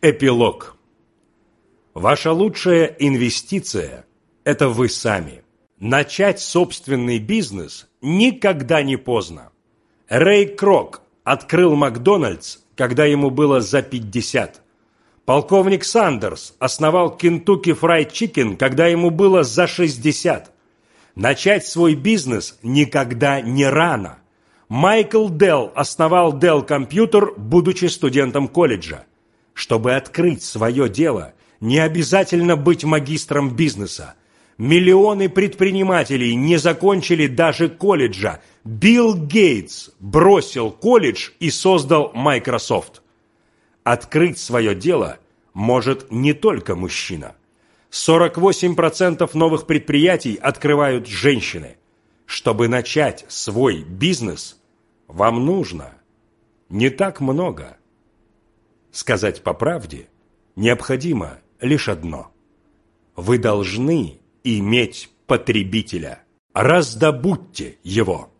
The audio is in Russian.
Эпилог. Ваша лучшая инвестиция – это вы сами. Начать собственный бизнес никогда не поздно. Рэй Крок открыл Макдональдс, когда ему было за 50. Полковник Сандерс основал Kentucky Fried Chicken, когда ему было за 60. Начать свой бизнес никогда не рано. Майкл Делл основал Dell Computer, будучи студентом колледжа. Чтобы открыть свое дело, не обязательно быть магистром бизнеса. Миллионы предпринимателей не закончили даже колледжа. Билл Гейтс бросил колледж и создал Microsoft. Открыть свое дело может не только мужчина. 48% новых предприятий открывают женщины. Чтобы начать свой бизнес, вам нужно не так много. Сказать по правде необходимо лишь одно. Вы должны иметь потребителя. Раздобудьте его.